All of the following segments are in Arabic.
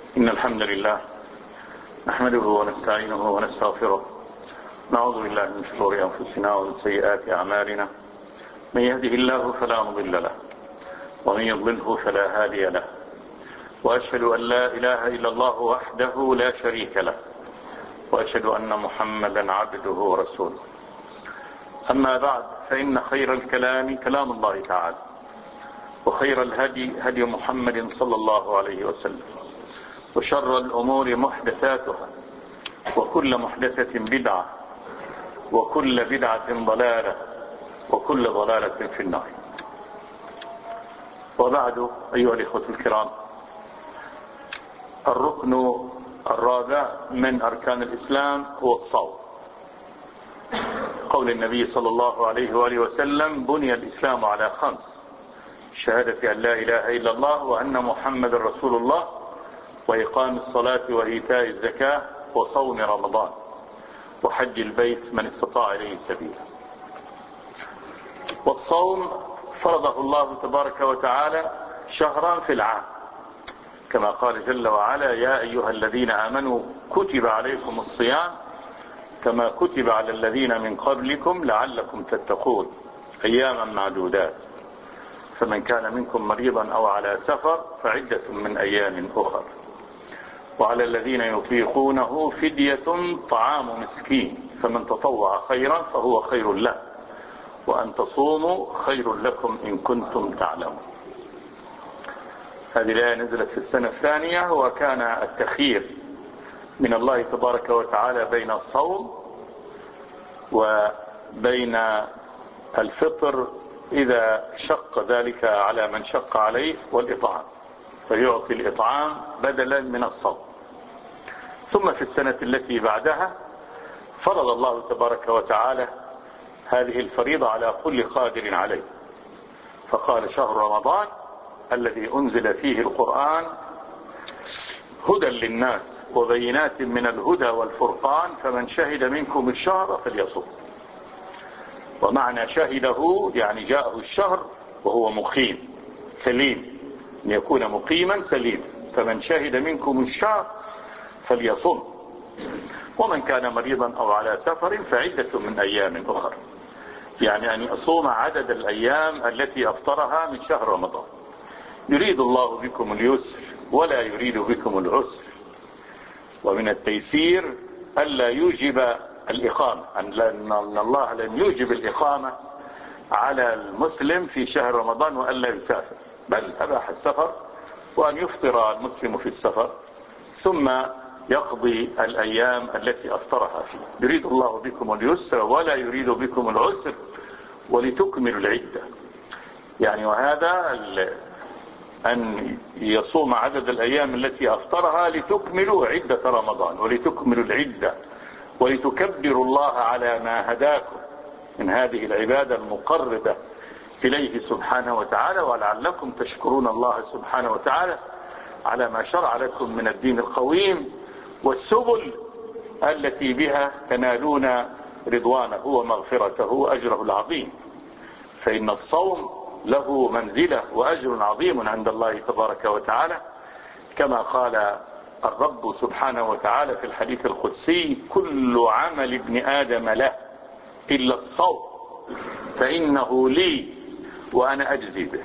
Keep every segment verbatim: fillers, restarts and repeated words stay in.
إن الحمد لله نحمده ونستعينه ونستغفره، نعوذ بالله من شرور أنفسنا ومن سيئات أعمالنا، من يهده الله فلا مضل له ومن يضلله فلا هادي له، وأشهد أن لا إله إلا الله وحده لا شريك له، وأشهد أن محمدا عبده ورسوله. أما بعد، فإن خير الكلام كلام الله تعالى، وخير الهدي هدي محمد صلى الله عليه وسلم، وشر الأمور محدثاتها، وكل محدثة بدعة، وكل بدعة ضلالة، وكل ضلالة في النار. وبعد، أيها الإخوة الكرام، الركن الرابع من أركان الإسلام هو الصوم. قول النبي صلى الله عليه وآله وسلم: بني الإسلام على خمس: شهادة أن لا إله إلا الله وأن محمد رسول الله، وإقام الصلاة وإيتاء الزكاة، وصوم رمضان، وحج البيت من استطاع إليه سبيلا. والصوم فرضه الله تبارك وتعالى شهرا في العام، كما قال جل وعلا: يا أيها الذين آمنوا كتب عليكم الصيام كما كتب على الذين من قبلكم لعلكم تتقون أياما معدودات، فمن كان منكم مريضا أو على سفر فعدة من أيام أخر، وعلى الذين يطيقونه فدية طعام مسكين، فمن تطوع خيرا فهو خير له، وأن تصوموا خير لكم إن كنتم تعلمون. هذه الآية نزلت في السنة الثانية، وكان التخيير من الله تبارك وتعالى بين الصوم وبين الفطر إذا شق ذلك على من شق عليه، والإطعام، فيعطي الإطعام بدلا من الصوم. ثم في السنة التي بعدها فرض الله تبارك وتعالى هذه الفريضة على كل قادر عليه، فقال: شهر رمضان الذي أنزل فيه القرآن هدى للناس وبينات من الهدى والفرقان، فمن شهد منكم الشهر فليصم. ومعنى شهده يعني جاءه الشهر وهو مقيم سليم، أن يكون مقيما سليما، فمن شهد منكم الشهر فليصم، ومن كان مريضا أو على سفر فعدة من أيام أخر، يعني أن يصوم عدد الأيام التي أفطرها من شهر رمضان. يريد الله بكم اليسر ولا يريد بكم العسر، ومن التيسير ألا يوجب الإقامة، أن الله لن يوجب الإقامة على المسلم في شهر رمضان وألا يسافر، بل أباح السفر، وأن يفطر المسلم في السفر ثم يقضي الأيام التي أفطرها فيه. يريد الله بكم اليسر ولا يريد بكم العسر ولتكملوا العدة، يعني وهذا أن يصوم عدد الأيام التي أفطرها لتكملوا عدة رمضان، ولتكملوا العدة، ولتكبروا الله على ما هداكم من هذه العبادة المقربة إليه سبحانه وتعالى، ولعلكم تشكرون الله سبحانه وتعالى على ما شرع لكم من الدين القويم والسبل التي بها تنالون رضوانه ومغفرته وأجره العظيم. فإن الصوم له منزلة وأجر عظيم عند الله تبارك وتعالى، كما قال الرب سبحانه وتعالى في الحديث القدسي: كل عمل ابن آدم له إلا الصوم فإنه لي وأنا أجزي به.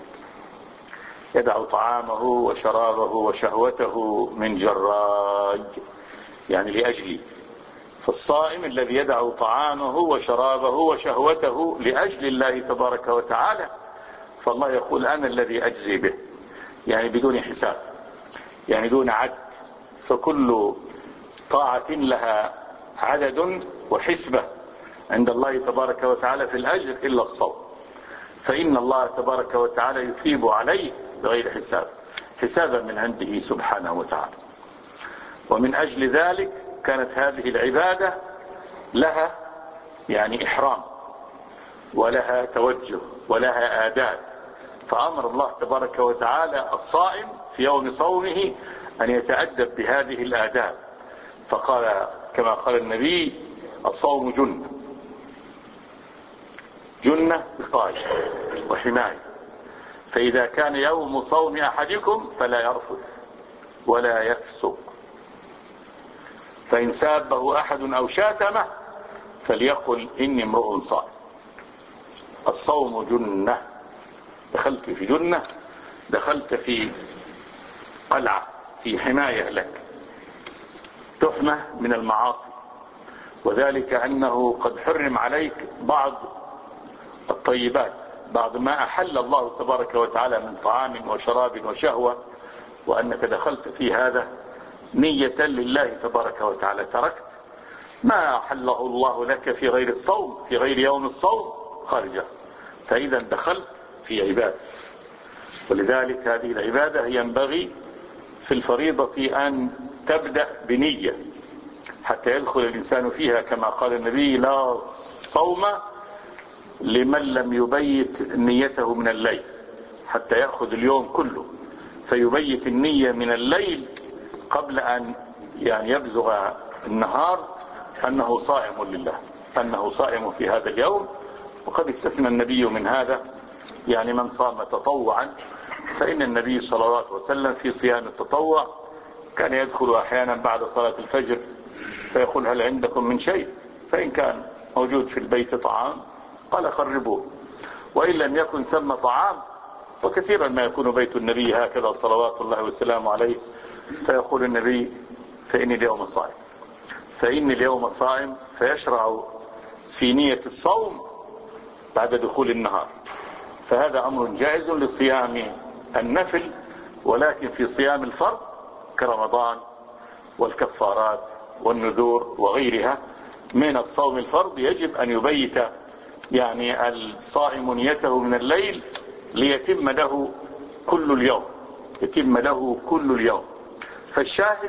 يدع طعامه وشرابه وشهوته من جراي، يعني لأجلي. فالصائم الذي يدع طعامه وشرابه وشهوته لأجل الله تبارك وتعالى، فالله يقول: أنا الذي أجزي به، يعني بدون حساب، يعني دون عد. فكل طاعة لها عدد وحسبة عند الله تبارك وتعالى في الأجر إلا الصوم، فإن الله تبارك وتعالى يثيب عليه بغير حساب، حسابا من عنده سبحانه وتعالى. ومن أجل ذلك كانت هذه العبادة لها يعني إحرام، ولها توجه، ولها آداب. فأمر الله تبارك وتعالى الصائم في يوم صومه أن يتأدب بهذه الآداب، فقال كما قال النبي: الصوم جنة، جنة وقاية وحماية، فإذا كان يوم صوم أحدكم فلا يرفث ولا يفسق. فإن سابه أحد أو شاتمه فليقل إني امرؤ صائم. الصوم جنة. دخلت في جنة، دخلت في قلعة، في حماية لك، تحمى من المعاصي، وذلك أنه قد حرم عليك بعض الطيبات، بعض ما أحل الله تبارك وتعالى من طعام وشراب وشهوة، وأنك دخلت في هذا نية لله تبارك وتعالى، تركت ما أحله الله لك في غير الصوم، في غير يوم الصوم خارجه، فإذا دخلت في عبادة. ولذلك هذه العبادة ينبغي في الفريضة أن تبدأ بنية حتى يدخل الإنسان فيها، كما قال النبي: لا صوم لمن لم يبيت نيته من الليل، حتى يأخذ اليوم كله فيبيت النية من الليل قبل أن يعني يبزغ النهار أنه صائم لله، أنه صائم في هذا اليوم. وقد استثنى النبي من هذا يعني من صام تطوعا، فإن النبي صلى الله عليه وسلم في صيام التطوع كان يدخل أحيانا بعد صلاة الفجر فيقول: هل عندكم من شيء؟ فإن كان موجود في البيت طعام قال: قربوه. وإن لم يكن ثم طعام، وكثيرا ما يكون بيت النبي هكذا صلوات الله والسلام عليه، فيقول النبي: فإني اليوم صائم، فإني اليوم صائم، فيشرع في نية الصوم بعد دخول النهار. فهذا أمر جائز لصيام النفل، ولكن في صيام الفرض كرمضان والكفارات والنذور وغيرها من الصوم الفرض يجب أن يبيت يعني الصائم نيته من الليل ليتم له كل اليوم، يتم له كل اليوم. فالشاهد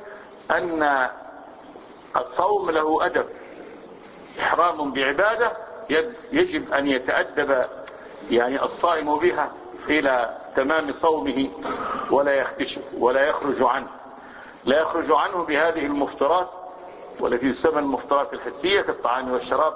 أن الصوم له أدب، إحرام بعبادة يجب أن يتأدب يعني الصائم بها إلى تمام صومه، ولا يختش ولا يخرج عنه، لا يخرج عنه بهذه المفطرات والتي تسمى المفطرات الحسية كالطعام والشراب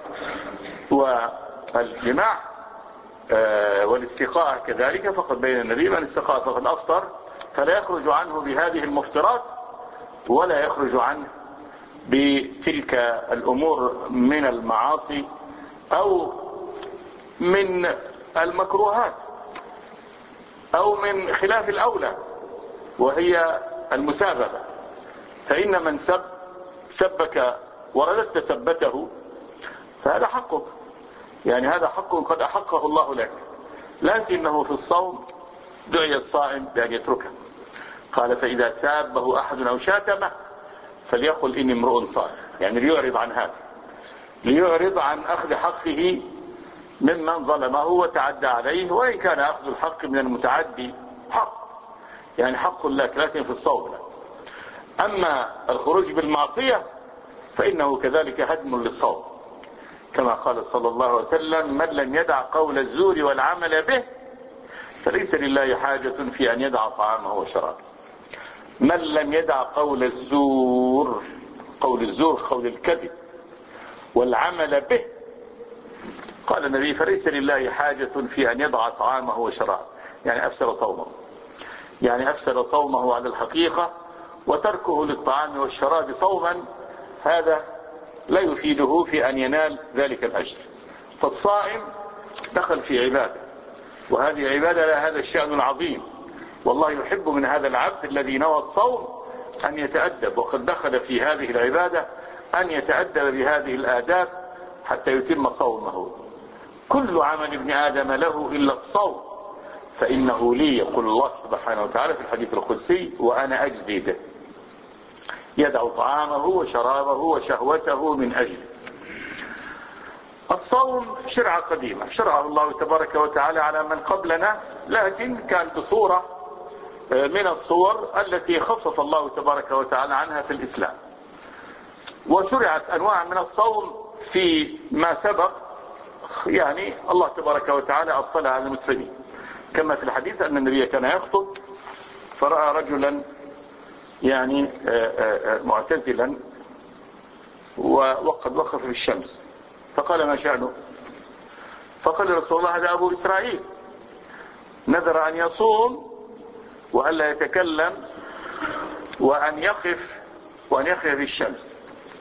والجماع والاستقاء كذلك. فقد بين النبي: من استقاء فقد أفطر. فلا يخرج عنه بهذه المفطرات، ولا يخرج عنه بتلك الأمور من المعاصي أو من المكروهات أو من خلاف الأولى وهي المسابقة. فإن من سب سبك ورددت سبته فهذا حقك، يعني هذا حق قد أحقه الله لك، لكنه في الصوم دعي الصائم بأن يتركه. قال: فإذا سابه أحد أو شاتمه فليقل إني امرؤ صائم، يعني ليعرض عن هذا، ليعرض عن أخذ حقه ممن ظلمه وتعدى عليه. وإن كان أخذ الحق من المتعدي حق، يعني حق لك، لكن في الصوم لا. أما الخروج بالمعصية فإنه كذلك هدم للصوم، كما قال صلى الله عليه وسلم: من لم يدع قول الزور والعمل به فليس لله حاجة في أن يدع طعامه وشرابه. من لم يدع قول الزور، قول الزور قول الكذب، والعمل به، قال النبي: فليس لله حاجة في أن يضع طعامه وشرابه، يعني أفسد صومه، يعني أفسد صومه على الحقيقة. وتركه للطعام والشراب صوما هذا لا يفيده في أن ينال ذلك الأجر. فالصائم دخل في عبادة، وهذه عبادة لها هذا الشأن العظيم، والله يحب من هذا العبد الذي نوى الصوم أن يتأدب، وقد دخل في هذه العبادة أن يتأدب بهذه الآداب حتى يتم صومه. كل عمل ابن آدم له إلا الصوم فإنه لي، يقول الله سبحانه وتعالى في الحديث القدسي: وأنا أجزي به. يدع طعامه وشرابه وشهوته من أجله. الصوم شرعة قديمة شرعه الله تبارك وتعالى على من قبلنا، لكن كان بصورة من الصور التي خفف الله تبارك وتعالى عنها في الإسلام. وشرعت أنواع من الصوم في ما سبق، يعني الله تبارك وتعالى أبطلها على المسلمين، كما في الحديث أن النبي كان يخطب فرأى رجلا يعني معتزلا وقد وقف في الشمس، فقال: ما شأنه؟ فقال: رسول الله هذا أبو إسرائيل نذر أن يصوم وألا يتكلم وأن يقف وأن يقف في الشمس.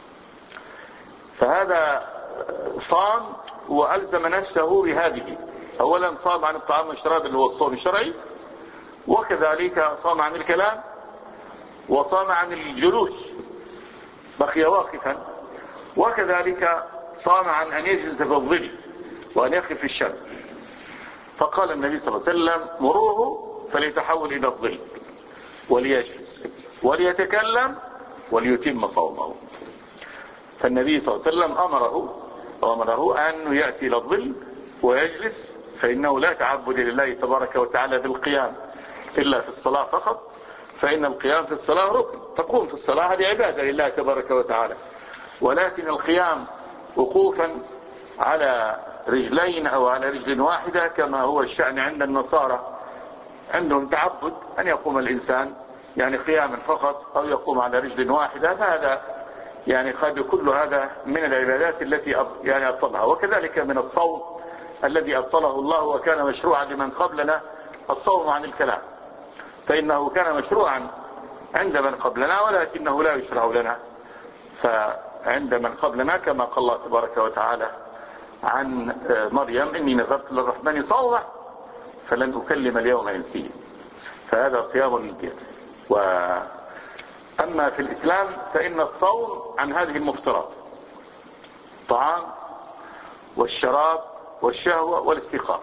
فهذا صام وألزم نفسه بهذه. أولا صام عن الطعام والشراب اللي هو الصوم الشرعي، وكذلك صام عن الكلام، وصام عن الجلوس بقي واقفا، وكذلك صام عن أن يجلس في الظل وأن يقف في الشمس. فقال النبي صلى الله عليه وسلم: مروه فليتحول إلى الظل وليجلس وليتكلم وليتم صومه. فالنبي صلى الله عليه وسلم أمره أمره أن يأتي إلى الظل ويجلس، فإنه لا تعبد لله تبارك وتعالى بالقيام إلا في الصلاة فقط، فإن القيام في الصلاة ركن، تقوم في الصلاة هذه عبادة لله تبارك وتعالى، ولكن القيام وقوفا على رجلين أو على رجل واحدة كما هو الشأن عند النصارى، عندهم تعبد أن يقوم الإنسان يعني قياما فقط أو يقوم على رجل واحدة، فهذا يعني قد كل هذا من العبادات التي يعني أبطلها. وكذلك من الصوم الذي أبطله الله وكان مشروعا لمن قبلنا الصوم عن الكلام، فإنه كان مشروعا عند من قبلنا ولكنه لا يشرع لنا. فعند من قبلنا كما قال الله تبارك وتعالى عن مريم: إني نذرت للرحمن صوما فلن أكلم اليوم إنسيا. فهذا صيام للدين. وأما في الإسلام فإن الصوم عن هذه المفترات: الطعام والشراب والشهوة والاستيقاظ.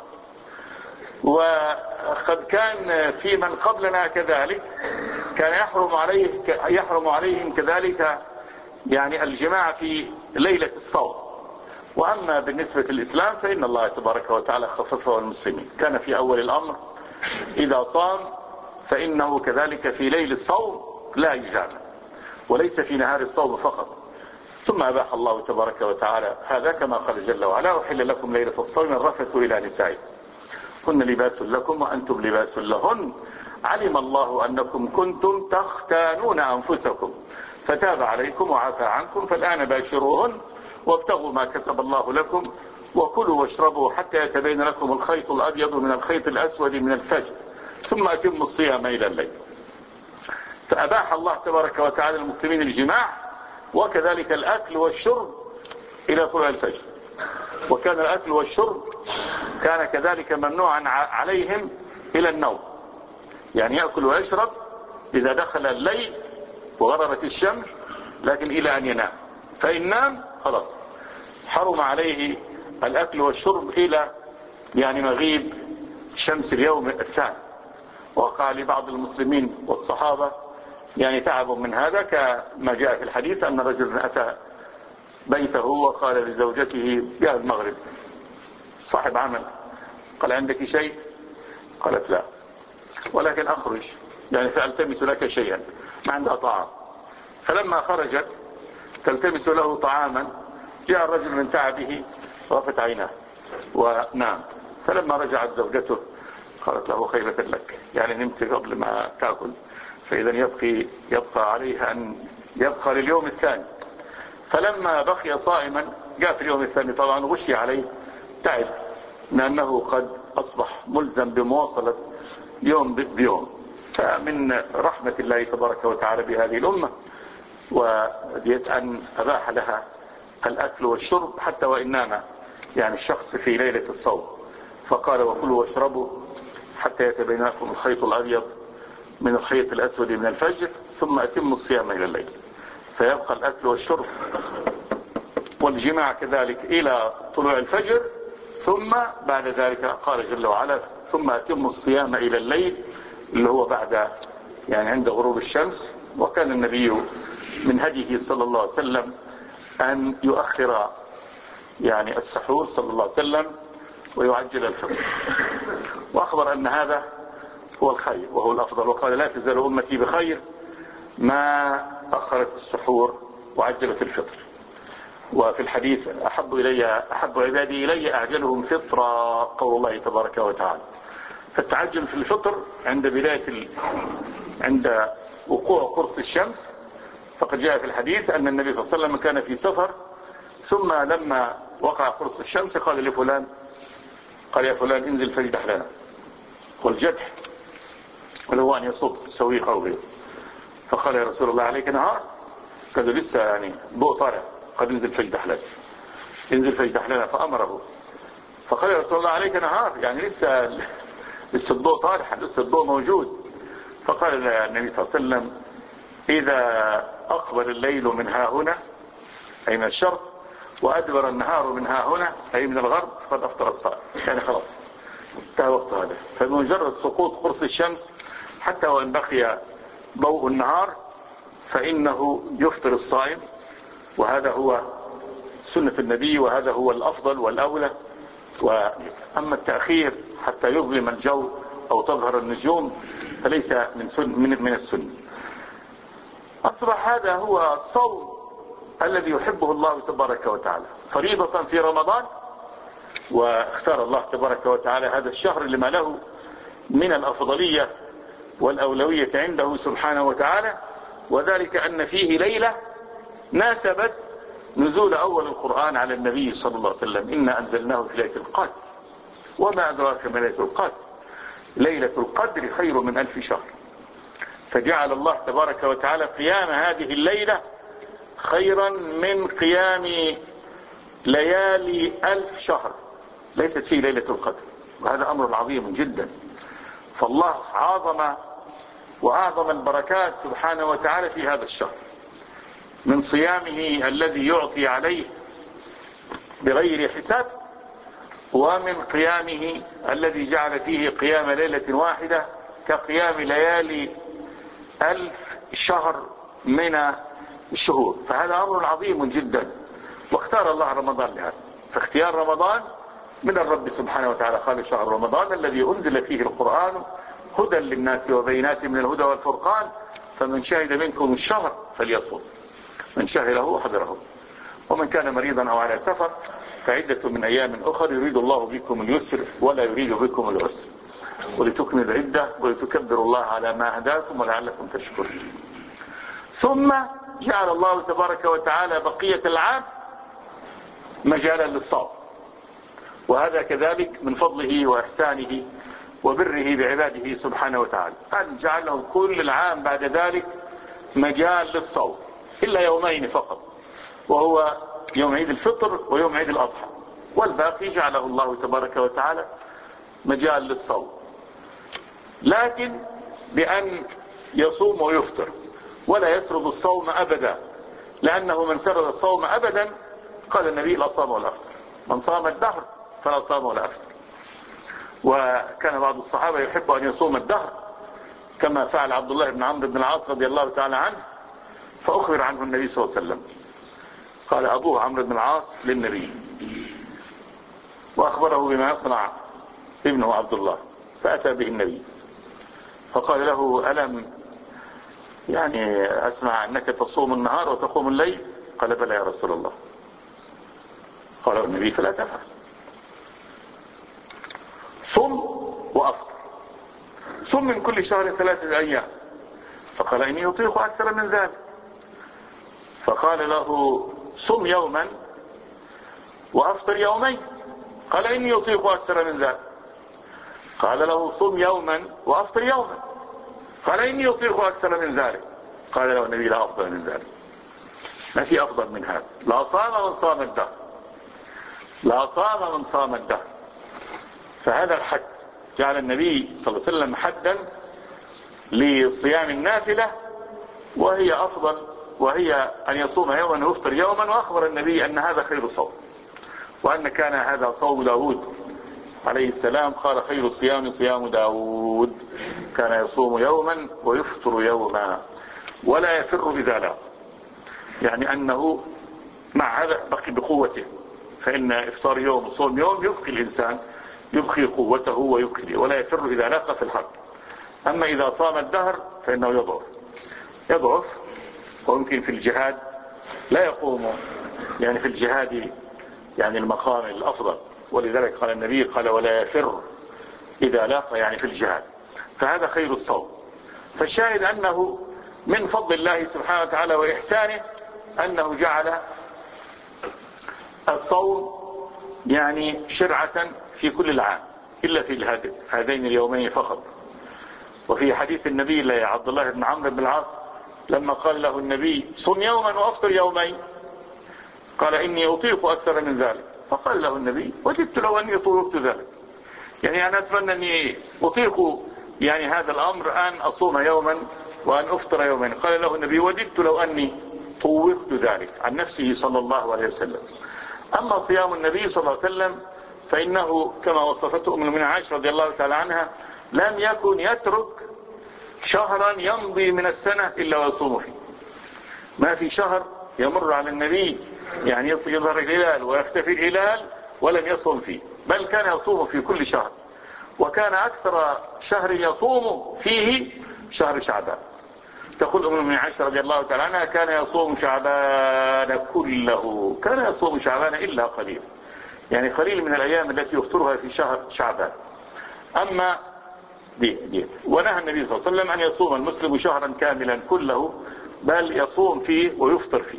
وقد كان في من قبلنا كذلك كان يحرم عليه يحرم عليهم كذلك يعني الجماع في ليلة الصوم. وأما بالنسبة للإسلام فإن الله تبارك وتعالى خففه المسلمين. كان في أول الأمر إذا صام فإنه كذلك في ليل الصوم لا يجامع، وليس في نهار الصوم فقط. ثم أباح الله تبارك وتعالى هذا كما قال جل وعلا: أحل لكم ليلة الصوم الرفث إلى نسائكم هن لباس لكم وأنتم لباس لهن علم الله أنكم كنتم تختانون أنفسكم فتاب عليكم وعفى عنكم فالآن باشروهن وابتغوا ما كتب الله لكم وكلوا واشربوا حتى يتبين لكم الخيط الأبيض من الخيط الأسود من الفجر ثم أتموا الصيام إلى الليل. فأباح الله تبارك وتعالى المسلمين الجماع وكذلك الأكل والشرب إلى طلوع الفجر. وكان الأكل والشرب كان كذلك ممنوعا عليهم إلى النوم، يعني يأكل ويشرب إذا دخل الليل وغربت الشمس، لكن إلى أن ينام. فإن نام خلاص حرم عليه الأكل والشرب إلى يعني مغيب شمس اليوم الثاني. وقع لبعض المسلمين والصحابة يعني تعبوا من هذا، كما جاء في الحديث أن رجلا أتى بيته وقال لزوجته: يا المغرب صاحب عمل، قال: عندك شيء؟ قالت: لا، ولكن أخرج يعني فألتمس لك شيئا، ما عندها طعام. فلما خرجت تلتمس له طعاما جاء الرجل من تعبه وقفت عيناه ونام. فلما رجعت زوجته قالت له: خيبة لك، يعني نمت قبل ما تأكل، فإذا يبقى, يبقى عليها أن يبقى لليوم الثاني. فلما بقي صائما جاء في اليوم الثاني طبعا غشي عليه تعب، لأنه قد أصبح ملزم بمواصلة يوم بيوم. فمن رحمة الله تبارك وتعالى بهذه الأمة وديت أن أباح لها الأكل والشرب حتى وإن نام يعني الشخص في ليلة الصوم. فقال: وكلوا واشربوا حتى يتبين لكم الخيط الأبيض من الخيط الأسود من الفجر ثم أتموا الصيام إلى الليل. فيبقى الأكل والشرب والجماع كذلك إلى طلوع الفجر، ثم بعد ذلك قال جل وعلا: ثم أتموا الصيام إلى الليل، اللي هو بعد يعني عند غروب الشمس. وكان النبي من هديه صلى الله عليه وسلم أن يؤخر يعني السحور صلى الله عليه وسلم ويعجل الفطر، وأخبر أن هذا هو الخير وهو الأفضل، وقال: لا تزال أمتي بخير ما أخرت السحور وعجلت الفطر. وفي الحديث: أحب إلي أحب عبادي إلي أعجلهم فطرا، قول الله تبارك وتعالى. فالتعجل في الفطر عند بداية ال... عند وقوع قرص الشمس. فقد جاء في الحديث أن النبي صلى الله عليه وسلم كان في سفر، ثم لما وقع قرص الشمس قال لفلان قال: يا فلان انزل فاجدح لنا. والجدح اللي هو أن يصب سويق أو غيره. فقال يا رسول الله عليك نهار؟ قالوا لسه يعني ضوء طالع، قد انزل فاجدح لك، انزل فاجدح لنا. فأمره، فقال يا رسول الله عليك نهار، يعني لسه لسه الضوء طالع، لسه الضوء موجود. فقال النبي صلى الله عليه وسلم إذا أقبل الليل من ها هنا أي من الشرق وأدبر النهار من ها هنا أي من الغرب فقد أفطر الصائم. يعني خلاص انتهى وقت هذا. فبمجرد سقوط قرص الشمس حتى وإن بقي ضوء النهار فإنه يفطر الصائم، وهذا هو سنة النبي وهذا هو الأفضل والأولى. وأما التأخير حتى يظلم الجو أو تظهر النجوم فليس من سن من, من السنة. أصبح هذا هو الصوم الذي يحبه الله تبارك وتعالى فريضة في رمضان، واختار الله تبارك وتعالى هذا الشهر لما له من الأفضلية والأولوية عنده سبحانه وتعالى، وذلك أن فيه ليلة ناسبت نزول أول القرآن على النبي صلى الله عليه وسلم. إنا أنزلناه في ليلة القدر وما أدراك ما ليلة القدر، ليلة القدر خير من ألف شهر. فجعل الله تبارك وتعالى قيام هذه الليلة خيرا من قيام ليالي ألف شهر ليست فيه ليلة القدر، وهذا أمر عظيم جدا. فالله عظم وأعظم البركات سبحانه وتعالى في هذا الشهر من صيامه الذي يعطي عليه بغير حساب، ومن قيامه الذي جعل فيه قيام ليلة واحدة كقيام ليالي ألف شهر من الشهور. فهذا أمر عظيم جدا، واختار الله رمضان لهذا. فاختيار رمضان من الرب سبحانه وتعالى. قال شهر رمضان الذي أنزل فيه القرآن هدى للناس وبينات من الهدى والفرقان فمن شهد منكم الشهر فليصوم، من شهده حضره، ومن كان مريضا أو على سفر فعدة من أيام أخر يريد الله بكم اليسر ولا يريد بكم العسر ولتكملوا العدة ولتكبروا الله على ما هداكم ولعلكم تشكرون. ثم جعل الله تبارك وتعالى بقية العام مجالا للصوم، وهذا كذلك من فضله وإحسانه وبره بعباده سبحانه وتعالى، أن جعل لهم كل العام بعد ذلك مجال للصوم إلا يومين فقط، وهو يوم عيد الفطر ويوم عيد الأضحى، والباقي جعله الله تبارك وتعالى مجال للصوم، لكن بأن يصوم ويفطر ولا يسرد الصوم أبدا، لأنه من سرد الصوم أبدا قال النبي لا صام ولا أفطر، من صام الدهر فلا صام ولا أفطر. وكان بعض الصحابة يحب أن يصوم الدهر كما فعل عبد الله بن عمرو بن العاص رضي الله تعالى عنه، فأخبر عنه النبي صلى الله عليه وسلم. قال أبوه عمرو بن العاص للنبي وأخبره بما يصنع ابنه عبد الله، فأتى به النبي فقال له ألم يعني أسمع أنك تصوم النهار وتقوم الليل؟ قال بلى يا رسول الله. قال النبي فلا تفعل، صم وأفطر، صم من كل شهر ثلاثة أيام. فقال إني أطيق أكثر من ذلك. فقال له صم يوما وأفطر يومين. قال إني أطيق أكثر من ذلك. قال له صم يوما وأفطر يوما. قال إني أطيق أكثر من ذلك. قال له النبي لا أفضل من ذلك، ما في أفضل من هذا. لا صام من صام الدهر، لا صام من صام الدهر. فهذا الحد جعل النبي صلى الله عليه وسلم حدا لصيام النافلة، وهي أفضل، وهي أن يصوم يوما ويفطر يوما. وأخبر النبي أن هذا خير صوم، وأن كان هذا صوم داود عليه السلام، قال خير الصيام صيام داود، كان يصوم يوما ويفطر يوما ولا يفر إذا لا، يعني أنه مع هذا بقي بقوته، فإن إفطار يوم وصوم يوم يبقي الإنسان، يبقي قوته ويبقي، ولا يفر إذا لاقى في الحرب. أما إذا صام الدهر فإنه يضعف يضعف ويمكن في الجهاد لا يقوم، يعني في الجهاد يعني المقام الأفضل، ولذلك قال النبي قال ولا يفر إذا لاقى، يعني في الجهاد. فهذا خير الصوم. فالشاهد أنه من فضل الله سبحانه وتعالى وإحسانه أنه جعل الصوم يعني شرعة في كل العام إلا في هذين اليومين فقط. وفي حديث النبي لعبد الله بن عمرو بن العاص لما قال له النبي صم يوما وافطر يومين، قال إني أطيق أكثر من ذلك، فقال له النبي وددت لو أني طوقت ذلك، يعني أنا أتمنى أني أطيق يعني هذا الأمر أن أصوم يوما وأن أفطر يوما. قال له النبي وددت لو أني طوقت ذلك عن نفسه صلى الله عليه وسلم. أما صيام النبي صلى الله عليه وسلم فإنه كما وصفته أم المؤمنين عائشة رضي الله تعالى عنها لم يكن يترك شهرا يمضي من السنة إلا ويصوم فيه. ما في شهر يمر على النبي يعني يظهر الهلال ويختفي الهلال ولم يصوم فيه، بل كان يصوم في كل شهر. وكان أكثر شهر يصوم فيه شهر شعبان. تقول أم المؤمنين عائشة رضي الله تعالى عنها كان يصوم شعبان كله، كان يصوم شعبان إلا قليل، يعني قليل من الأيام التي يفطرها في شهر شعبان. أما دي دي ونهى النبي صلى الله عليه وسلم أن يصوم المسلم شهرا كاملا كله، بل يصوم فيه ويفطر فيه.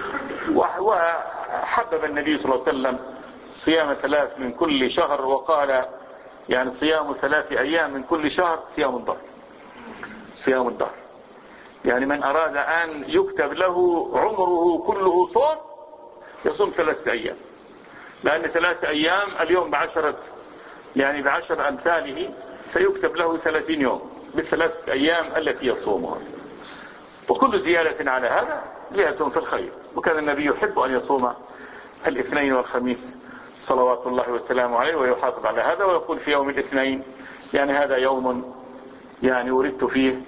وحبب النبي صلى الله عليه وسلم صيام ثلاث من كل شهر، وقال يعني صيام ثلاث أيام من كل شهر صيام الدهر، صيام الدهر. يعني من أراد أن يكتب له عمره كله صوم يصوم ثلاثة أيام، لأن ثلاثة أيام اليوم بعشرة يعني بعشر أمثاله فيكتب له ثلاثين يوم بالثلاثة أيام التي يصومها. وكل زيادة على هذا زيادة في الخير. وكان النبي يحب أن يصوم الاثنين والخميس صلوات الله وسلامه عليه ويحافظ على هذا، ويقول في يوم الاثنين يعني هذا يوم يعني ولدت فيه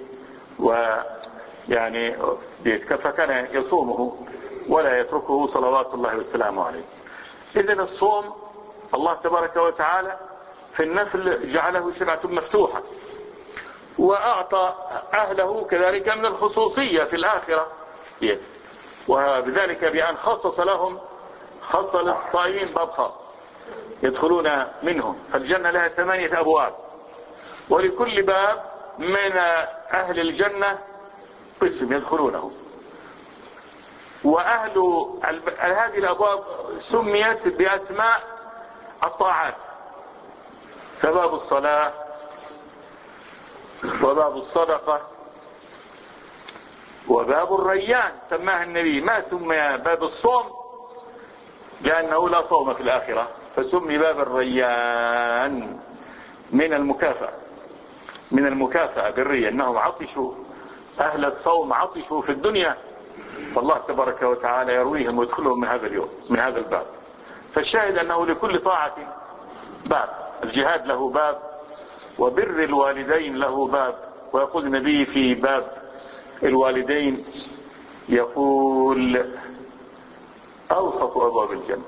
ويعني فكان يصومه ولا يتركه صلوات الله وسلامه عليه. إذن الصوم الله تبارك وتعالى في النفل جعله شرعة مفتوحة، وأعطى أهله كذلك من الخصوصية في الآخرة، وبذلك بأن خصص لهم خص للصائمين باب خاص يدخلون منه. فالجنة لها ثمانية أبواب، ولكل باب من أهل الجنة قسم يدخلونه. وأهل هذه الأبواب سميت بأسماء الطاعات، فباب الصلاة وباب الصدقة وباب الريان سماها النبي. ما سمي باب الصوم لأنه لا صوم في الآخرة، فسمي باب الريان من المكافأة، من المكافأة بالرية، أنهم عطشوا أهل الصوم عطشوا في الدنيا، فالله تبارك وتعالى يرويهم ويدخلهم من هذا اليوم من هذا الباب. فالشاهد أنه لكل طاعة باب، الجهاد له باب، وبر الوالدين له باب. ويقول النبي في باب الوالدين يقول أوسط أبواب الجنة،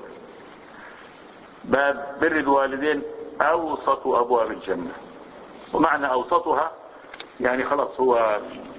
باب بر الوالدين أوسط أبواب الجنة. ومعنى أوسطها يعني خلاص هو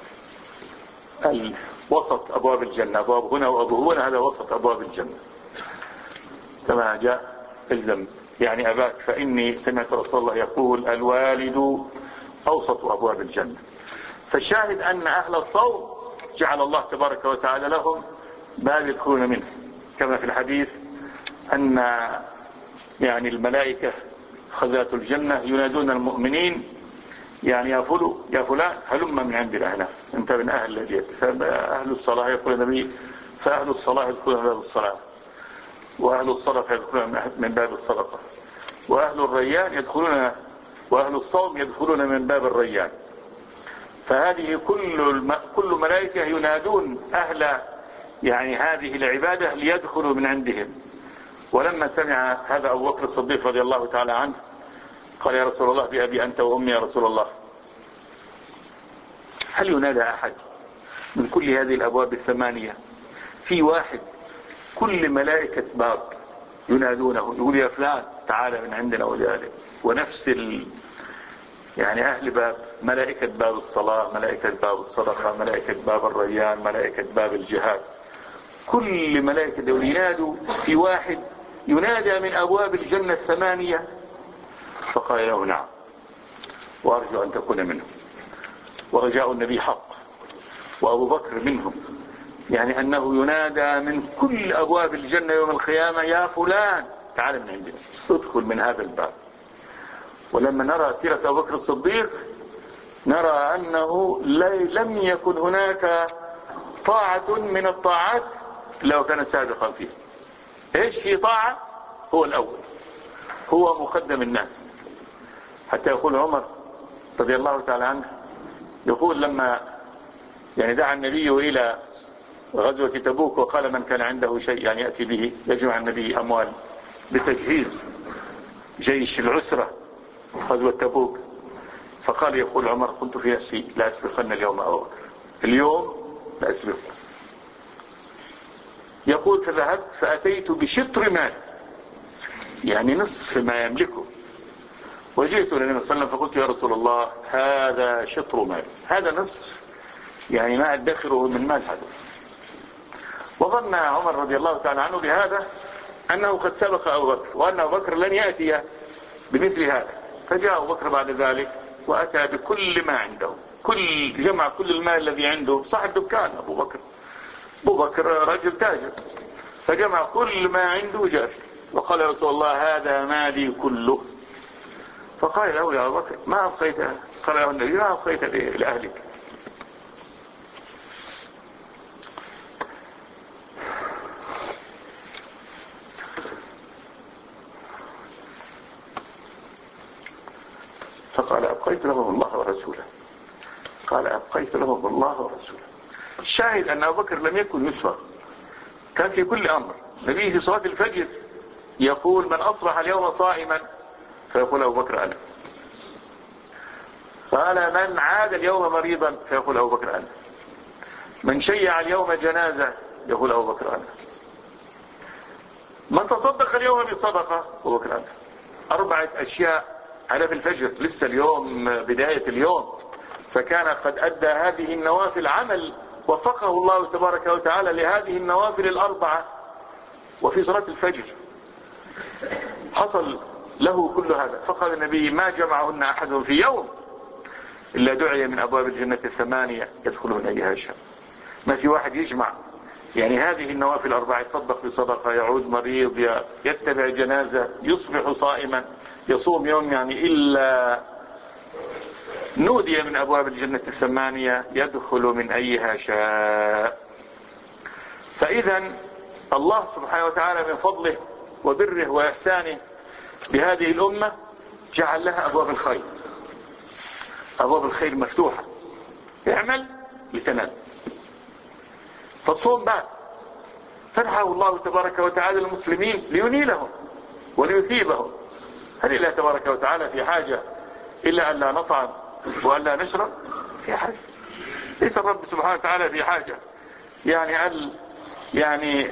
وسط أبواب الجنة، أبواب هنا وأبوه هنا، هذا وسط أبواب الجنة كما جاء الزم يعني أباك فإني سمعت رسول الله يقول الوالد أوسط أبواب الجنة. فالشاهد أن أهل الصوم جعل الله تبارك وتعالى لهم باب يدخلون منه، كما في الحديث أن يعني الملائكة خزات الجنة ينادون المؤمنين يعني يا فلو يا فلان هلم من عندنا هنا، انت من أهل البيت. فأهل الصلاة يقول النبي فأهل الصلاة يدخلون من باب الصلاة، وأهل الصدقة يدخلون من باب الصدقة، وأهل الريان يدخلون وأهل الصوم يدخلون من باب الريان. فهذه كل الم... كل ملائكة ينادون أهل يعني هذه العبادة ليدخلوا من عندهم. ولما سمع هذا أبو بكر الصديق رضي الله تعالى عنه قال يا رسول الله بأبي أنت وأمي يا رسول الله، هل ينادى أحد من كل هذه الأبواب الثمانية في واحد كل ملائكة باب ينادونه يقول يا فلان تعالى من عندنا وذلك؟ ونفس ال... يعني أهل باب ملائكة باب الصلاة، ملائكة باب الصدقة، ملائكة باب الريان، ملائكة باب الجهاد، كل ملائكة دول ينادوا في واحد ينادى من أبواب الجنة الثمانية. فقال له نعم وأرجو أن تكون منهم. ورجاء النبي حق وأبو بكر منهم، يعني أنه ينادى من كل أبواب الجنة يوم القيامة يا فلان تعال من عندنا ادخل من هذا الباب. ولما نرى سيرة أبو بكر الصديق نرى أنه لم يكن هناك طاعة من الطاعات لو كان سابقا فيه. ايش في طاعة؟ هو الأول، هو مقدم الناس. حتى يقول عمر رضي الله تعالى عنه، يقول لما يعني دعا النبي إلى غزوة تبوك وقال من كان عنده شيء يعني يأتي به، يجمع النبي أموال بتجهيز جيش العسرة غزوة تبوك. فقال يقول عمر كنت في نفسي لا أسبقن اليوم أبا بكر، اليوم لا أسبق. يقول فذهبت فأتيت بشطر مال، يعني نصف ما يملكه، وجئت إلى النبي صلى الله عليه وسلم فقلت يا رسول الله هذا شطر مال، هذا نصف يعني ما أدخره من مال هذا. وظن عمر رضي الله تعالى عنه بهذا أنه قد سبق أبو بكر، وأن أبو بكر لن يأتي بمثل هذا. فجاء أبو بكر بعد ذلك وأتى بكل ما عنده، كل جمع كل المال الذي عنده، صاحب دكان أبو بكر، أبو بكر رجل تاجر، فجمع كل ما عنده وجاء فيه وقال يا رسول الله هذا مالي كله. فقال له يا أبو بكر ما أبقيت، قال له النبي ما أبقيت لأهلك. فقال أبقيت لهم الله ورسوله، قال أبقيت لهم الله ورسوله. الشاهد أن أبو بكر لم يكن يسوى، كان في كل أمر. نبيه في صلاة الفجر يقول من أصبح اليوم صائما، فيقول أبو بكر أنا. قال من عاد اليوم مريضا، فيقول أبو بكر أنا. من شيع اليوم جنازة، يقول أبو بكر أنا. من تصدق اليوم بصدقة، أبو بكر أنا. أربعة أشياء على في الفجر، لسه اليوم بداية اليوم، فكان قد أدى هذه النوافل عمل وفقه الله تبارك وتعالى لهذه النوافل الأربعة. وفي صلاة الفجر حصل له كل هذا. فقال النبي ما جمعهن أحد في يوم إلا دعي من أبواب الجنة الثمانية يدخل من أيها شاء. ما في واحد يجمع يعني هذه النوافل الأربعة، يتصدق بصدقة، يعود مريض، يتبع جنازة، يصبح صائما، يصوم يوم، يعني إلا نودي من أبواب الجنة الثمانية يدخل من أيها شاء. فإذا الله سبحانه وتعالى من فضله وبره وإحسانه بهذه الأمة جعل لها أبواب الخير، أبواب الخير مفتوحة، اعمل لتنال. فالصوم باب فتحه الله تبارك وتعالى للمسلمين لينيلهم وليثيبهم. هل الله تبارك وتعالى في حاجة إلا أن لا نطعم وأن لا نشرب؟ في حاجة. ليس الرب سبحانه وتعالى في حاجة يعني أن يعني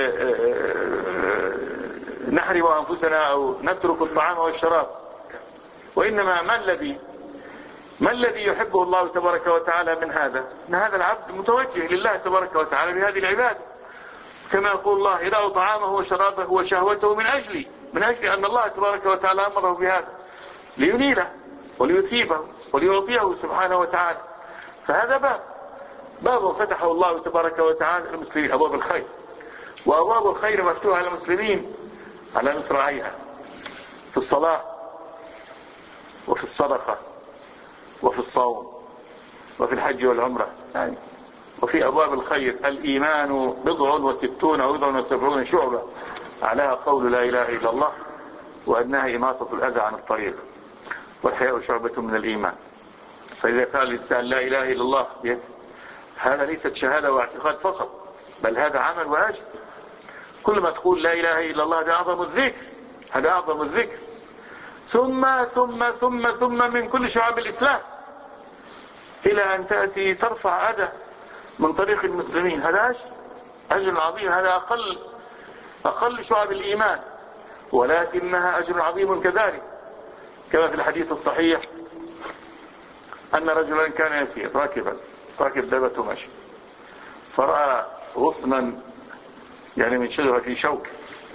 نحرم أنفسنا أو نترك الطعام والشراب، وإنما ما الذي ما الذي يحبه الله تبارك وتعالى من هذا؟ أن هذا العبد متوجه لله تبارك وتعالى بهذه العبادة، كما يقول الله يدع طعامه وشرابه وشهوته من أجلي، من أجل أن الله تبارك وتعالى أمره بهذا لينيله وليثيبه وليعطيه سبحانه وتعالى. فهذا باب باب فتحه الله تبارك وتعالى للمسلمين، أبواب الخير. وأبواب الخير مفتوحة للمسلمين على مصراعيها، في الصلاة وفي الصدقة وفي الصوم وفي الحج والعمرة يعني. وفي أبواب الخير الإيمان بضع وستون أو بضع وسبعون شعبة، عليها قول لا إله إلا الله، وأدناها إماطة الأذى عن الطريق، والحياء شعبة من الإيمان. فإذا قال الإنسان لا إله إلا الله، هذا ليست شهادة واعتقاد فقط، بل هذا عمل واجب. كل ما تقول لا إله إلا الله هذا أعظم الذكر، هذا أعظم الذكر. ثم ثم ثم ثم من كل شعب الإسلام إلى أن تأتي ترفع أذى من طريق المسلمين، هذا أجر أجر عظيم. هذا أقل أقل شعب الإيمان، ولكنها أجر عظيم كذلك. كما في الحديث الصحيح أن رجلا كان يسير راكبا راكب دابته ماشي، فرأى غصنا يعني من شجرة في شوك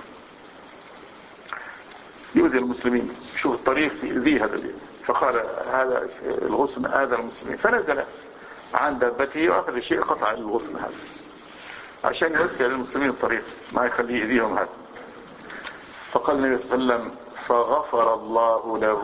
يؤذي المسلمين، شوف الطريق يؤذيه هذا الذي، فقال هذا الغصن آذى المسلمين، فنزل عن دابته وأخذ شيء قطع الغصن هذا عشان يوسع للمسلمين الطريق ما يخليه يؤذيهم هذا. فقال النبي صلى الله عليه وسلم فغفر الله له،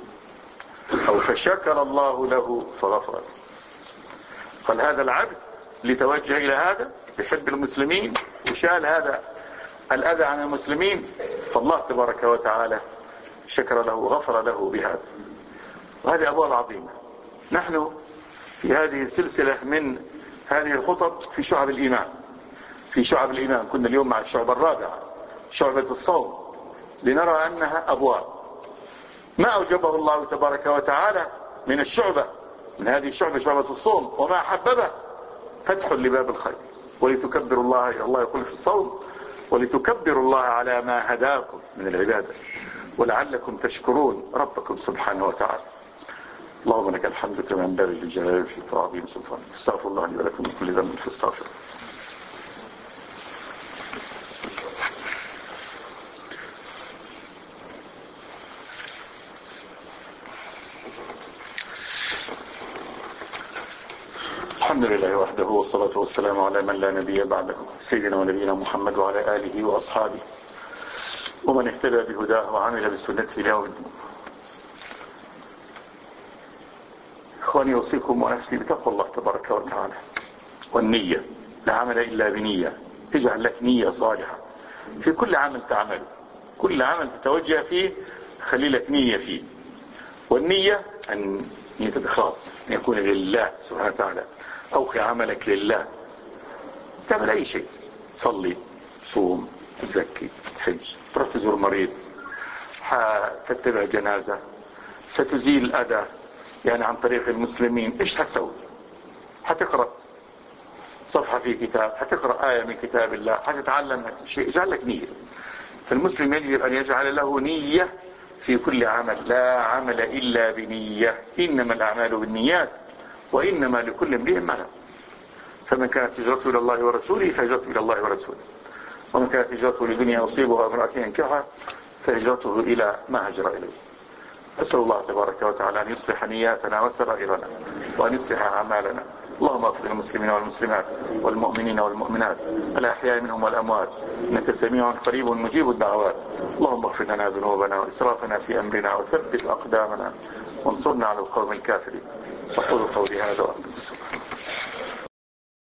أو فشكر الله له فغفر له. قال هذا العبد لتوجه إلى هذا يحب المسلمين وشال هذا الأذى عن المسلمين، فالله تبارك وتعالى شكر له وغفر له بهذا. وهذه أبواب عظيمة. نحن في هذه السلسلة من هذه الخطب في شعب الإيمان، في شعب الإيمان كنا اليوم مع الشعب الرابع، شعبة الصوم، لنرى أنها أبواب ما أوجبه الله تبارك وتعالى من الشعبة، من هذه الشعبة شعبة الصوم، وما حببه فتح لباب الخير، ولتكبروا الله، الله يقول في الصوم ولتكبروا الله على ما هداكم من العبادة ولعلكم تشكرون ربكم سبحانه وتعالى. اللهم لك الحمد كما ينبغي للجلال في وعظيم سلطانك. استغفر الله لي ولكم من كل ذنب فاستغفر. الحمد لله وحده والصلاة والسلام على من لا نبي بعده، سيدنا ونبينا محمد وعلى آله وأصحابه ومن اهتدى بهداه وعمل بسنته إلى يوم الدين. إخواني أوصيكم ونفسي بتقوى الله تبارك وتعالى والنية. لا عمل إلا بنية. اجعل لك نية صالحة في كل عمل تعمله، كل عمل تتوجه فيه خلي لك نية فيه. والنية أن نية الإخلاص أن يكون لله سبحانه وتعالى. أوقع عملك لله، تعمل أي شيء، صلي، صوم، تزكي، تحج، تروح تزور مريض، تتبع جنازة، ستزيل الأذى يعني عن طريق المسلمين، إيش حتسوي؟ حتقرأ صفحة في كتاب، حتقرأ آية من كتاب الله، حتتعلم شيء. اجعل لك نية. فالمسلم يجب أن يجعل له نية في كل عمل. لا عمل إلا بنية، إنما الأعمال بالنيات وإنما لكل امرئ ما نوى. فمن كانت هجرته إلى الله ورسوله فهجرته إلى الله ورسوله، ومن كانت هجرته لدنيا يصيبها امرأة ينكحها فهجرته إلى ما هجر إليه. أسأل الله تبارك وتعالى أن يصلح نياتنا وسرائرنا وأن يصلح أعمالنا. اللهم اغفر للمسلمين والمسلمات والمؤمنين والمؤمنات الأحياء منهم والأموات، إنك سميع قريب مجيب الدعوات. اللهم اغفر لنا ذنوبنا وإسرافنا في أمرنا وثبت أقدامنا وانصرنا على القوم الكافرين. أقول قولي هذا وأقول السبحان.